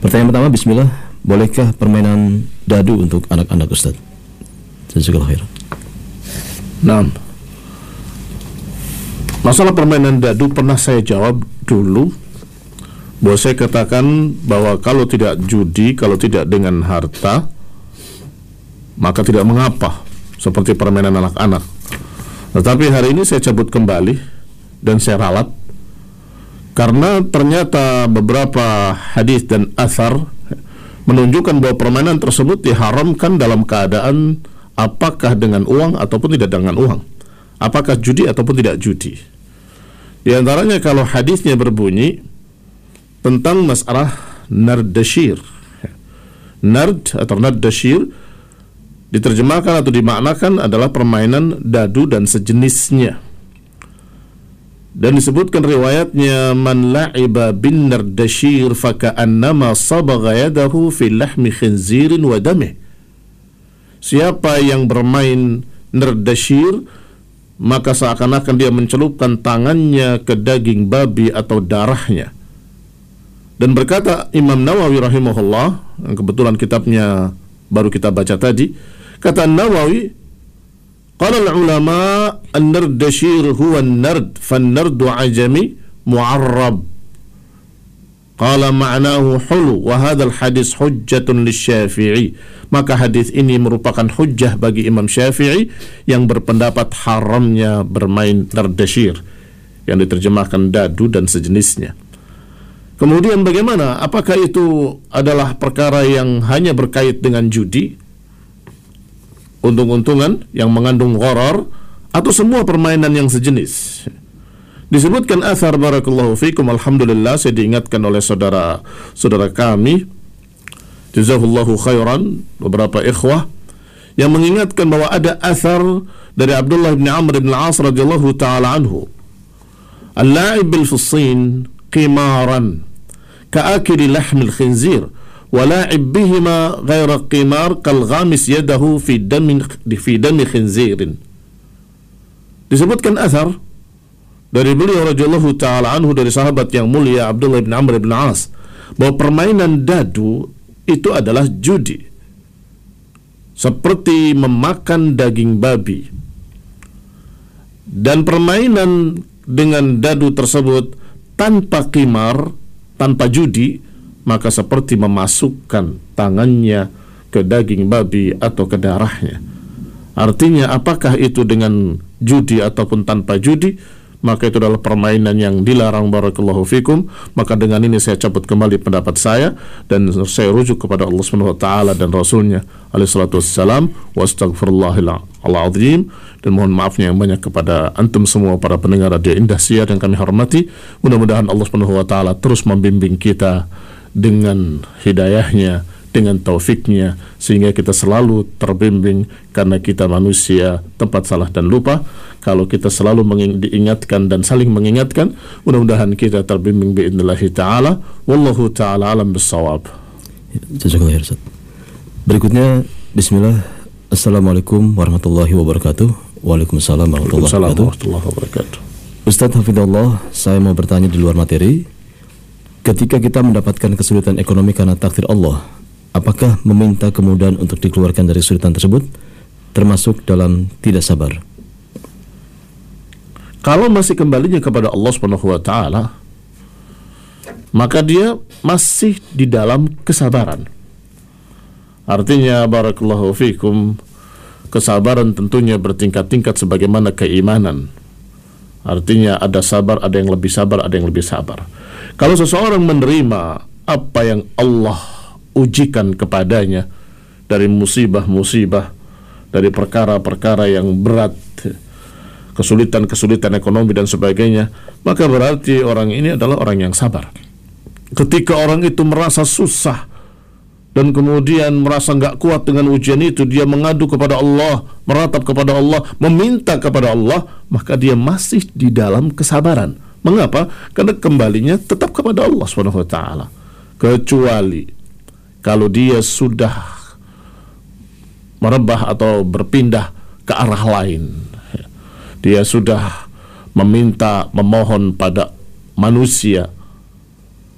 Pertanyaan pertama, bismillah, bolehkah permainan dadu untuk anak-anak, Ustaz? Jazakallahu khairan. Nah, masalah permainan dadu pernah saya jawab dulu, bahwa saya katakan bahwa kalau tidak judi, kalau tidak dengan harta, maka tidak mengapa, seperti permainan anak-anak. Tetapi hari ini saya cabut kembali dan saya ralat, karena ternyata beberapa hadis dan athar menunjukkan bahwa permainan tersebut diharamkan dalam keadaan apakah dengan uang ataupun tidak dengan uang, apakah judi ataupun tidak judi. Di antaranya kalau hadisnya berbunyi tentang masalah nardashir. Nard atau nardashir diterjemahkan atau dimaknakan adalah permainan dadu dan sejenisnya. Dan disebutkan riwayatnya, man la'iba bin nardashir faka'annama sabagha yadahu fi lahmi khinzirin wa damih. Siapa yang bermain nardashir, maka seakan-akan dia mencelupkan tangannya ke daging babi atau darahnya. Dan berkata Imam Nawawi rahimahullah, yang kebetulan kitabnya baru kita baca tadi, kata Nawawi, qala al-ulama an-nardashir huwa an-nard fan-nardu ajami mu'arrab, qala ma'nahu hulu wa hadha al-hadis hujjatun lisyafi'i. Maka hadis ini merupakan hujjah bagi Imam Syafi'i yang berpendapat haramnya bermain nardashir, yang diterjemahkan dadu dan sejenisnya. Kemudian bagaimana? Apakah itu adalah perkara yang hanya berkait dengan judi, untung-untungan yang mengandung gharar, atau semua permainan yang sejenis? Disebutkan athar, barakallahu fikum, alhamdulillah, saya diingatkan oleh saudara kami, jazahullahu khairan, beberapa ikhwah yang mengingatkan bahwa ada athar dari Abdullah bin Amr bin al-As radhiyallahu ta'ala anhu, al-la'ib bil-fussin qimaran ka'akili lahmil khinzir wa la'ib bihima ghaira qimar kal-ghamis yadahu fi dami khinzirin. Disebutkan athar dari beliau radhiyallahu ta'ala anhu, dari sahabat yang mulia Abdullah bin Amr bin al-As, bahwa permainan dadu itu adalah judi, seperti memakan daging babi. Dan permainan dengan dadu tersebut tanpa qimar, tanpa judi, maka seperti memasukkan tangannya ke daging babi atau ke darahnya. Artinya apakah itu dengan judi ataupun tanpa judi, maka itu adalah permainan yang dilarang, barakallahu fikum. Maka dengan ini saya cabut kembali pendapat saya dan saya rujuk kepada Allah Subhanahu wa taala dan Rasulnya alaihi salatu wassalam, wa astaghfirullahal azim, dan mohon maafnya yang banyak kepada antum semua para pendengar Radio Indah Siar yang kami hormati. Mudah-mudahan Allah Subhanahu wa taala terus membimbing kita dengan hidayahnya, dengan taufiknya, sehingga kita selalu terbimbing, karena kita manusia tempat salah dan lupa. Kalau kita selalu diingatkan dan saling mengingatkan, mudah-mudahan kita terbimbing biidnillahi ta'ala. Wallahu ta'ala alam bissawab. Jazakallahu khairan. Berikutnya, bismillah, assalamualaikum warahmatullahi wabarakatuh. Waalaikumsalam warahmatullahi wabarakatuh. Ustaz hafidhullah, saya mau bertanya di luar materi. Ketika kita mendapatkan kesulitan ekonomi karena takdir Allah, apakah meminta kemudahan untuk dikeluarkan dari kesulitan tersebut termasuk dalam tidak sabar? Kalau masih kembalinya kepada Allah Subhanahu wa taala, maka dia masih di dalam kesabaran. Artinya, barakallahu fikum, kesabaran tentunya bertingkat-tingkat sebagaimana keimanan. Artinya ada sabar, ada yang lebih sabar, ada yang lebih sabar. Kalau seseorang menerima apa yang Allah ujikan kepadanya dari musibah-musibah, dari perkara-perkara yang berat, kesulitan-kesulitan ekonomi dan sebagainya, maka berarti orang ini adalah orang yang sabar. Ketika orang itu merasa susah dan kemudian merasa nggak kuat dengan ujian itu, dia mengadu kepada Allah, meratap kepada Allah, meminta kepada Allah, maka dia masih di dalam kesabaran. Mengapa? Karena kembalinya tetap kepada Allah Subhanahu wa taala. Kecuali kalau dia sudah merebah atau berpindah ke arah lain, dia sudah meminta, memohon pada manusia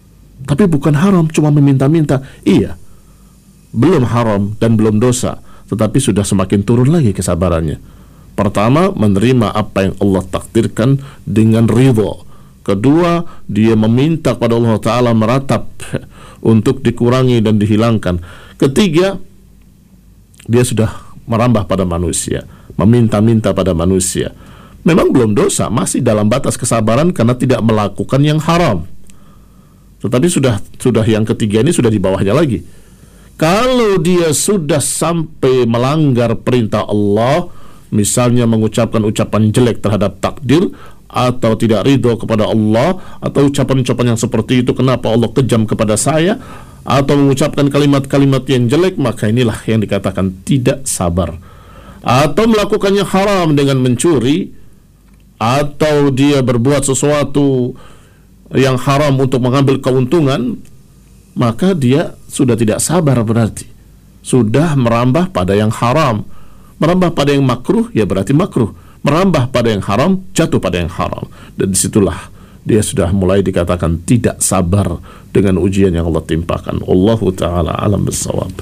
Tapi bukan haram, cuma meminta-minta. Iya, belum haram dan belum dosa, tetapi sudah semakin turun lagi kesabarannya. Pertama, menerima apa yang Allah takdirkan dengan ridho. Kedua, dia meminta kepada Allah Ta'ala meratap untuk dikurangi dan dihilangkan. Ketiga, dia sudah merambah pada manusia, meminta-minta pada manusia. Memang belum dosa, masih dalam batas kesabaran karena tidak melakukan yang haram. Tetapi sudah yang ketiga ini sudah di bawahnya lagi. Kalau dia sudah sampai melanggar perintah Allah, misalnya mengucapkan ucapan jelek terhadap takdir, atau tidak ridho kepada Allah, atau ucapan-ucapan yang seperti itu, kenapa Allah kejam kepada saya, atau mengucapkan kalimat-kalimat yang jelek, maka inilah yang dikatakan tidak sabar. Atau melakukannya haram dengan mencuri, atau dia berbuat sesuatu yang haram untuk mengambil keuntungan, maka dia sudah tidak sabar, berarti sudah merambah pada yang haram. Merambah pada yang makruh, ya berarti makruh. Merambah pada yang haram, jatuh pada yang haram. Dan disitulah dia sudah mulai dikatakan tidak sabar dengan ujian yang Allah timpakan. Allahu ta'ala alam bissawab.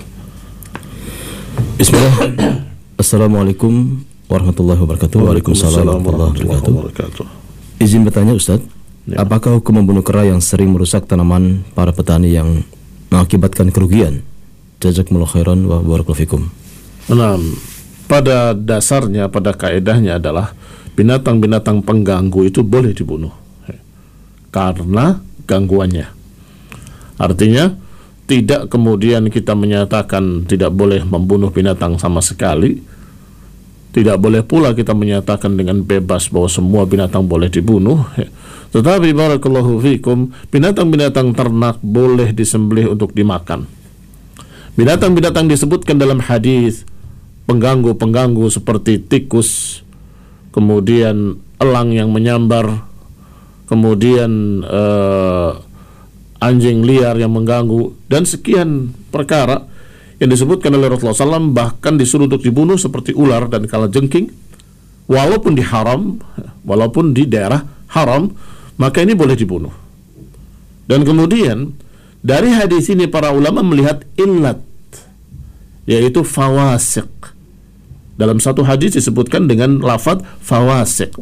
Bismillah. Assalamualaikum warahmatullahi wabarakatuh. Waalaikumsalam warahmatullahi wabarakatuh. Izin bertanya Ustaz, apakah hukum membunuh kera yang sering merusak tanaman para petani yang mengakibatkan kerugian? Jazakumullah khairan wa barakallahu fikum. Nah, pada dasarnya, pada kaedahnya adalah binatang-binatang pengganggu itu boleh dibunuh karena gangguannya. Artinya tidak kemudian kita menyatakan tidak boleh membunuh binatang sama sekali. Tidak boleh pula kita menyatakan dengan bebas bahwa semua binatang boleh dibunuh. Tetapi barakallahu fikum, binatang-binatang ternak boleh disembelih untuk dimakan. Binatang-binatang disebutkan dalam hadis pengganggu-pengganggu seperti tikus, kemudian elang yang menyambar, kemudian anjing liar yang mengganggu, dan sekian perkara yang disebutkan oleh Rasulullah SAW, bahkan disuruh untuk dibunuh seperti ular dan kalajengking, walaupun di daerah haram, maka ini boleh dibunuh. Dan kemudian dari hadis ini para ulama melihat illat, yaitu fawasiq. Dalam satu hadis disebutkan dengan lafaz fawasiq,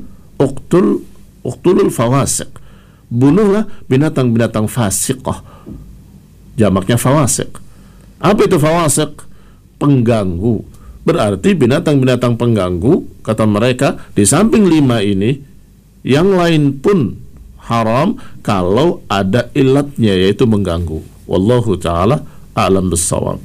uqtulul fawasiq, bunuhlah binatang-binatang fasiqah, jamaknya fawasiq. Apa itu fawasiq? Pengganggu. Berarti binatang-binatang pengganggu, kata mereka, di samping 5 ini, yang lain pun haram kalau ada ilatnya, yaitu mengganggu. Wallahu ta'ala a'lam bissawab.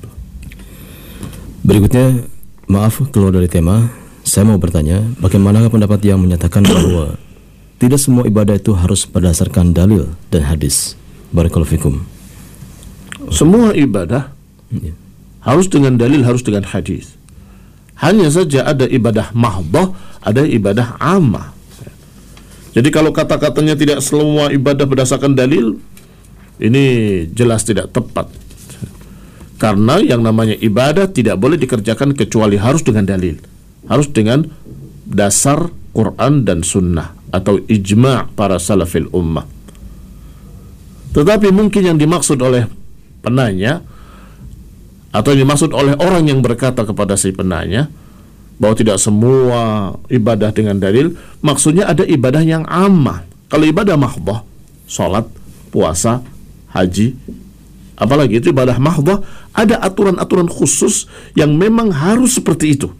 Berikutnya, maaf keluar dari tema, saya mau bertanya, bagaimana pendapat yang menyatakan bahwa tidak semua ibadah itu harus berdasarkan dalil dan hadis? Barakallahu fikum. Semua ibadah harus dengan dalil, harus dengan hadis. Hanya saja ada ibadah mahdhah, ada ibadah ammah. Jadi kalau kata-katanya tidak semua ibadah berdasarkan dalil, ini jelas tidak tepat. Karena yang namanya ibadah tidak boleh dikerjakan kecuali harus dengan dalil, harus dengan dasar Quran dan Sunnah atau ijma' para salafil ummah. Tetapi mungkin yang dimaksud oleh penanya, atau yang dimaksud oleh orang yang berkata kepada si penanya bahwa tidak semua ibadah dengan dalil, maksudnya ada ibadah yang ammah. Kalau ibadah mahdhah, salat, puasa, haji, apalagi itu ibadah mahdhah, ada aturan-aturan khusus yang memang harus seperti itu.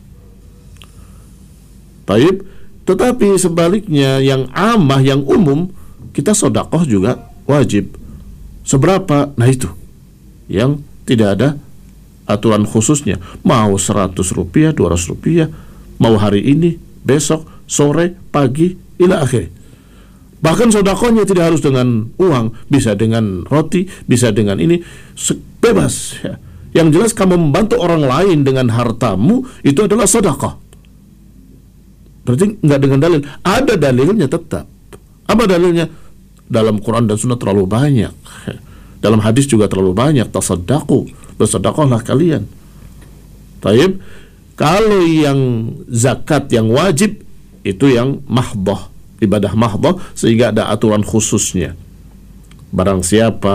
Baik, tetapi sebaliknya yang ammah, yang umum, kita sedekah juga wajib. Seberapa? Nah itu yang tidak ada aturan khususnya, mau 100 rupiah, 200 rupiah, mau hari ini, besok, sore, pagi, ila akhir. Bahkan sedekahnya tidak harus dengan uang, bisa dengan roti, bisa dengan ini, bebas ya. Yang jelas kamu membantu orang lain dengan hartamu, itu adalah sedekah. Berarti nggak dengan dalil. Ada dalilnya tetap. Apa dalilnya? Dalam Quran dan Sunnah terlalu banyak, dalam hadis juga terlalu banyak. Tasaddaqu, bersedekahlah kalian. Taib. Kalau yang zakat yang wajib itu yang mahdhah, ibadah mahdhah, sehingga ada aturan khususnya. Barang siapa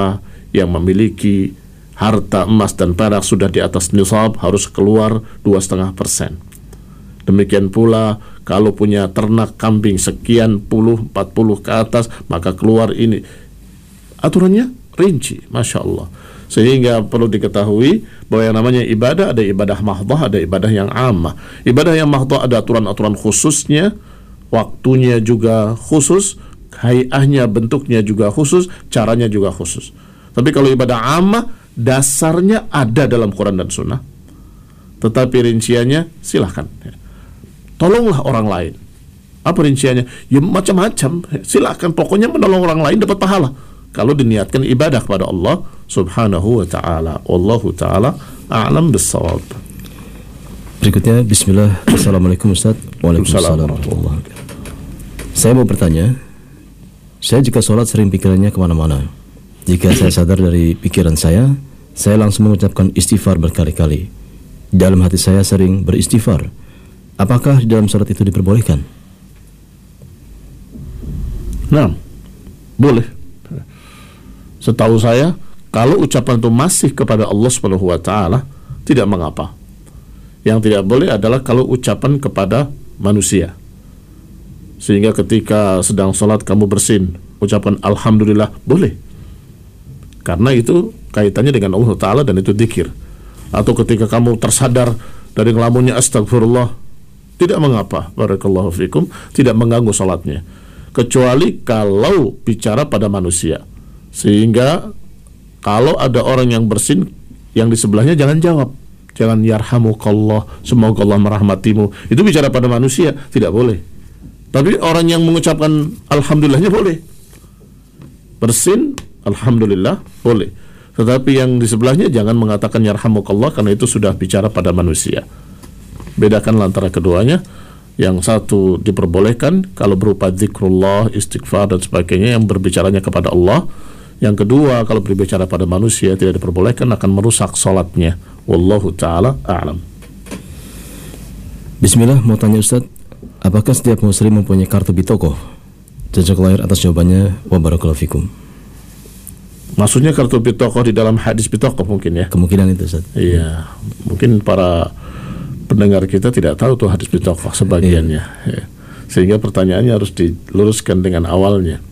yang memiliki harta emas dan perak sudah di atas nisab harus keluar 2,5%. Demikian pula kalau punya ternak kambing sekian 40 ke atas, maka keluar ini. Aturannya rinci, Masya Allah. Sehingga perlu diketahui bahwa yang namanya ibadah, ada ibadah mahdhah, ada ibadah yang ammah. Ibadah yang mahdhah ada aturan-aturan khususnya, waktunya juga khusus, hay'ahnya, bentuknya juga khusus, caranya juga khusus. Tapi kalau ibadah ammah, dasarnya ada dalam Quran dan Sunnah, tetapi rinciannya silahkan. Tolonglah orang lain. Apa rinciannya? Ya macam-macam. Silahkan, pokoknya menolong orang lain dapat pahala kalau diniatkan ibadah kepada Allah Subhanahu wa ta'ala. Wallahu ta'ala a'lam bis-shawab. Berikutnya, bismillah. Assalamualaikum Ustaz. Waalaikumsalam warahmatullahi wabarakatuh. Saya mau bertanya, saya jika sholat sering pikirannya kemana-mana. Jika saya sadar dari pikiran saya langsung mengucapkan istighfar berkali-kali. Dalam hati saya sering beristighfar. Apakah di dalam sholat itu diperbolehkan? Nah, boleh. Setahu saya, kalau ucapan itu masih kepada Allah Subhanahu wa ta'ala, tidak mengapa. Yang tidak boleh adalah kalau ucapan kepada manusia. Sehingga ketika sedang sholat kamu bersin, ucapan Alhamdulillah, boleh. Karena itu kaitannya dengan Allah Ta'ala dan itu dzikir. Atau ketika kamu tersadar dari ngelamunnya astagfirullah, tidak mengapa, barakallahu fikum, tidak mengganggu sholatnya. Kecuali kalau bicara pada manusia. Sehingga kalau ada orang yang bersin, yang di sebelahnya jangan jawab. Jangan yarhamukallah, semoga Allah merahmatimu. Itu bicara pada manusia, tidak boleh. Tapi orang yang mengucapkan Alhamdulillahnya boleh. Bersin, Alhamdulillah, boleh. Tetapi yang di sebelahnya jangan mengatakan yarhamukallah, karena itu sudah bicara pada manusia. Bedakan antara keduanya. Yang satu diperbolehkan kalau berupa zikrullah, istighfar dan sebagainya yang berbicaranya kepada Allah. Yang kedua, kalau berbicara pada manusia tidak diperbolehkan, akan merusak sholatnya. Wallahu ta'ala a'lam. Bismillah, mau tanya Ustaz, apakah setiap muslim mempunyai kartu bitokoh? Jazak lahir atas jawabannya, wa barakallahu fikum. Maksudnya kartu bitokoh di dalam hadis bitokoh mungkin ya? Kemungkinan itu Ustaz. Iya, mungkin para pendengar kita tidak tahu tuh hadis bitokoh sebagiannya. Ya. Sehingga pertanyaannya harus diluruskan dengan awalnya.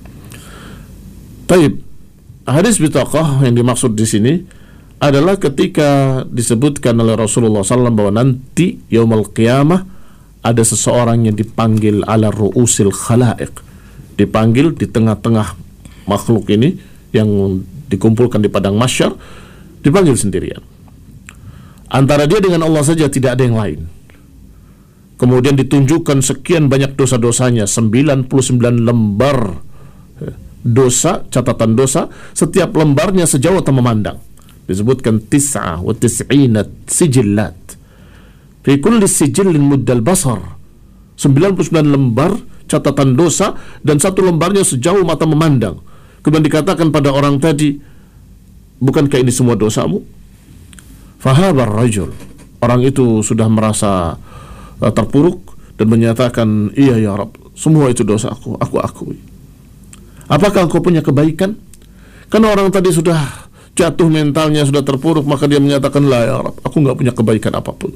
Taib. Hadis bitokoh yang dimaksud di sini adalah ketika disebutkan oleh Rasulullah SAW bahwa nanti yaumul qiyamah ada seseorang yang dipanggil ala ru'usil khalaiq, dipanggil di tengah-tengah makhluk ini yang dikumpulkan di padang mahsyar, dipanggil sendirian. Antara dia dengan Allah saja, tidak ada yang lain. Kemudian ditunjukkan sekian banyak dosa-dosanya, 99 lembar dosa, catatan dosa, setiap lembarnya sejauh mata memandang. Disebutkan 99 sijillat fi kulli sijillin muddal basar. 99 lembar catatan dosa dan satu lembarnya sejauh mata memandang. Kemudian dikatakan pada orang tadi, bukankah ini semua dosamu? Fahabar rajul, orang itu sudah merasa terpuruk dan menyatakan, iya ya Rabb, semua itu dosa aku akui. Apakah engkau punya kebaikan? Karena orang tadi sudah jatuh mentalnya, sudah terpuruk, maka dia menyatakan, la ya Rabb, aku enggak punya kebaikan apapun.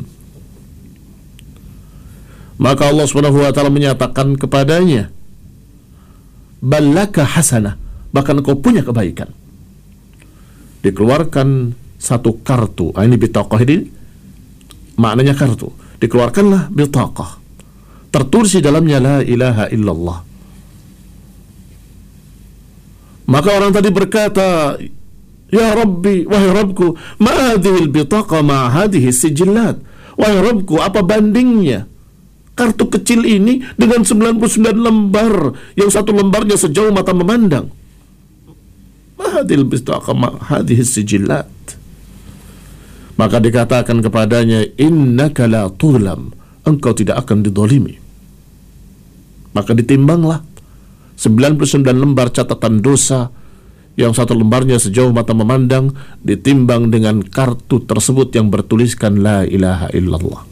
Maka Allah Subhanahu wa ta'ala menyatakan kepadanya, ballaka hasanah, bahkan engkau punya kebaikan. Dikeluarkan satu kartu. Ini bitaqah, ini maknanya kartu. Dikeluarkanlah bitaqah, tertulis di dalamnya la ilaha illallah. Maka orang tadi berkata, ya Rabbi, wahai Rabbku, ma hadhihi al-bitaqa ma hadhihi sijillat. Wahai Rabbku, apa bandingnya kartu kecil ini dengan 99 lembar yang satu lembarnya sejauh mata memandang? Ma hadhihi al-bitaqa ma hadhihi sijillat. Maka dikatakan kepadanya, innaka la tughlam, engkau tidak akan didolimi. Maka ditimbanglah 99 lembar catatan dosa yang satu lembarnya sejauh mata memandang, ditimbang dengan kartu tersebut yang bertuliskan la ilaha illallah.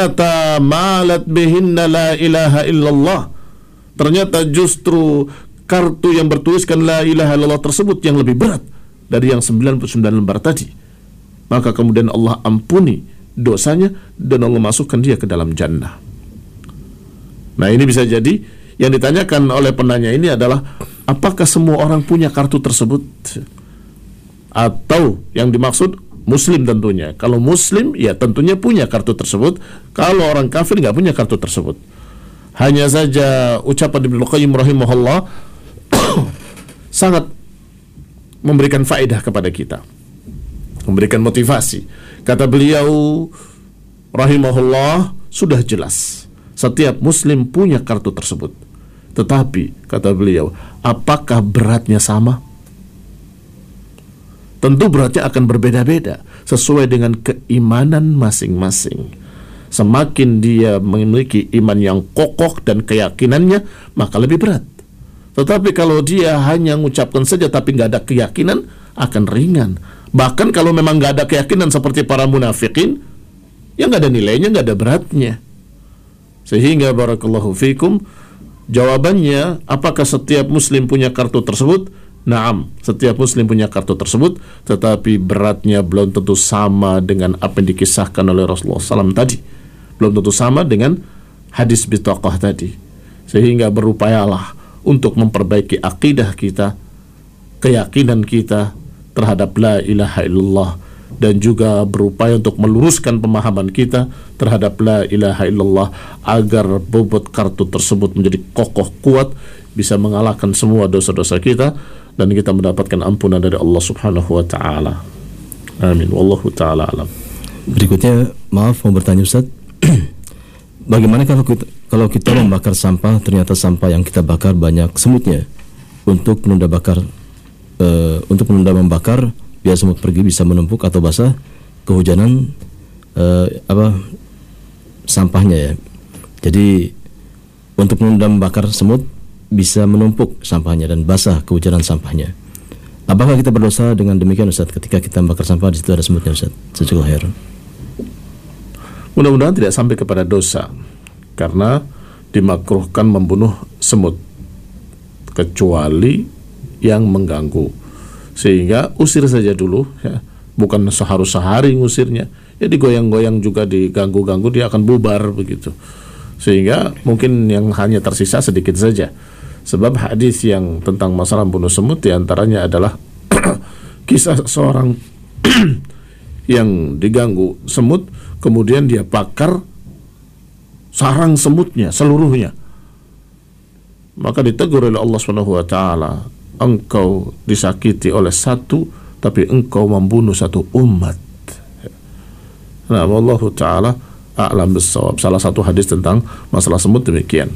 Ternyata malat bihinna la ilaha illallah. Ternyata justru kartu yang bertuliskan la ilaha illallah tersebut yang lebih berat dari yang 99 lembar tadi, maka kemudian Allah ampuni dosanya dan Allah masukkan dia ke dalam jannah. Nah, ini bisa jadi yang ditanyakan oleh penanya ini adalah apakah semua orang punya kartu tersebut, atau yang dimaksud muslim tentunya. Kalau muslim ya tentunya punya kartu tersebut. Kalau orang kafir nggak punya kartu tersebut. Hanya saja ucapan Ibnu Qayyim rahimahullah sangat memberikan faedah kepada kita, memberikan motivasi. Kata beliau rahimahullah, sudah jelas setiap muslim punya kartu tersebut. Tetapi kata beliau, apakah beratnya sama? Tentu beratnya akan berbeda-beda sesuai dengan keimanan masing-masing. Semakin dia memiliki iman yang kokoh dan keyakinannya, maka lebih berat. Tetapi kalau dia hanya mengucapkan saja tapi nggak ada keyakinan, akan ringan. Bahkan kalau memang nggak ada keyakinan seperti para munafikin, ya nggak ada nilainya, nggak ada beratnya. Sehingga barakallahu fikum, jawabannya, apakah setiap muslim punya kartu tersebut? Naam, setiap muslim punya kartu tersebut, tetapi beratnya belum tentu sama dengan apa yang dikisahkan oleh Rasulullah SAW tadi. Belum tentu sama dengan hadis bitaqah tadi. Sehingga berupayalah untuk memperbaiki akidah kita, keyakinan kita terhadap la ilaha illallah, dan juga berupaya untuk meluruskan pemahaman kita terhadap la ilaha illallah agar bobot kartu tersebut menjadi kokoh kuat, bisa mengalahkan semua dosa-dosa kita, dan kita mendapatkan ampunan dari Allah Subhanahu wa taala. Amin. Wallahu taala alam. Berikutnya, maaf mau bertanya Ustaz, bagaimana kalau kita membakar sampah, ternyata sampah yang kita bakar banyak semutnya? Untuk menunda membakar, biar semut pergi bisa menumpuk atau basah, kehujanan sampahnya ya. Jadi untuk menunda membakar semut, bisa menumpuk sampahnya dan basah kehujanan sampahnya. Apakah kita berdosa dengan demikian Ustaz, ketika kita membakar sampah di situ ada semutnya Ustaz? Jazakallahu khairan. Mudah-mudahan tidak sampai kepada dosa, karena dimakruhkan membunuh semut kecuali yang mengganggu. Sehingga usir saja dulu ya. Bukan seharus sehari ngusirnya. Ya digoyang-goyang juga, diganggu-ganggu, dia akan bubar begitu. Sehingga mungkin yang hanya tersisa sedikit saja. Sebab hadis yang tentang masalah bunuh semut diantaranya adalah kisah seorang yang diganggu semut, kemudian dia bakar sarang semutnya seluruhnya. Maka ditegur oleh Allah Subhanahu wa taala, engkau disakiti oleh satu, tapi engkau membunuh satu umat. Nah, wallahu taala a'lam bissawab. Salah satu hadis tentang masalah semut demikian.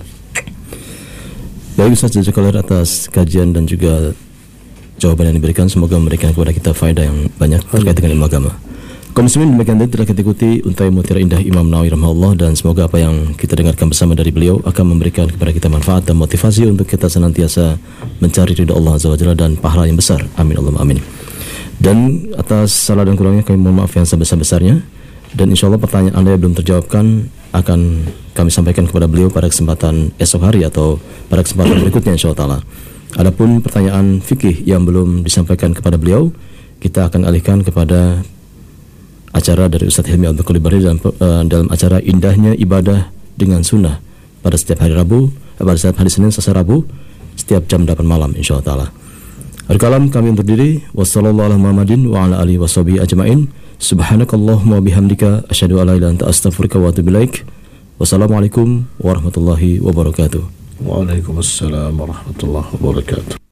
Baik Ustaz, jazakallahu atas kajian dan juga jawaban yang diberikan. Semoga memberikan kepada kita faedah yang banyak terkait dengan ilmu agama. Kaum muslimin, demikian tadi telah kita ikuti Untai Mutiara Indah Imam Nawawi rahimahullah, dan semoga apa yang kita dengarkan bersama dari beliau akan memberikan kepada kita manfaat dan motivasi untuk kita senantiasa mencari ridha Allah Azza wa Jalla dan pahala yang besar. Amin Allahumma amin. Dan atas salah dan kurangnya kami mohon maaf yang sebesar-besarnya, dan insyaallah pertanyaan Anda yang belum terjawabkan akan kami sampaikan kepada beliau pada kesempatan esok hari atau pada kesempatan berikutnya insyaallah taala. Adapun pertanyaan fikih yang belum disampaikan kepada beliau, kita akan alihkan kepada acara dari Ustaz Hilmi Al-Baqali dalam acara Indahnya Ibadah dengan Sunnah pada setiap hari Rabu, pada setiap hari Senin, Selasa, Rabu, setiap jam 8 malam insyaallah taala. Akhir kalam kami undur diri. Wassallallahu ala Muhammadin wa ala alihi washabihi ajmain. Subhanakallahumma bihamdika asyhadu an la ilaha illa anta astaghfiruka wa atubu ilaik. Wassalamualaikum warahmatullahi wabarakatuh. Waalaikumsalam warahmatullahi wabarakatuh.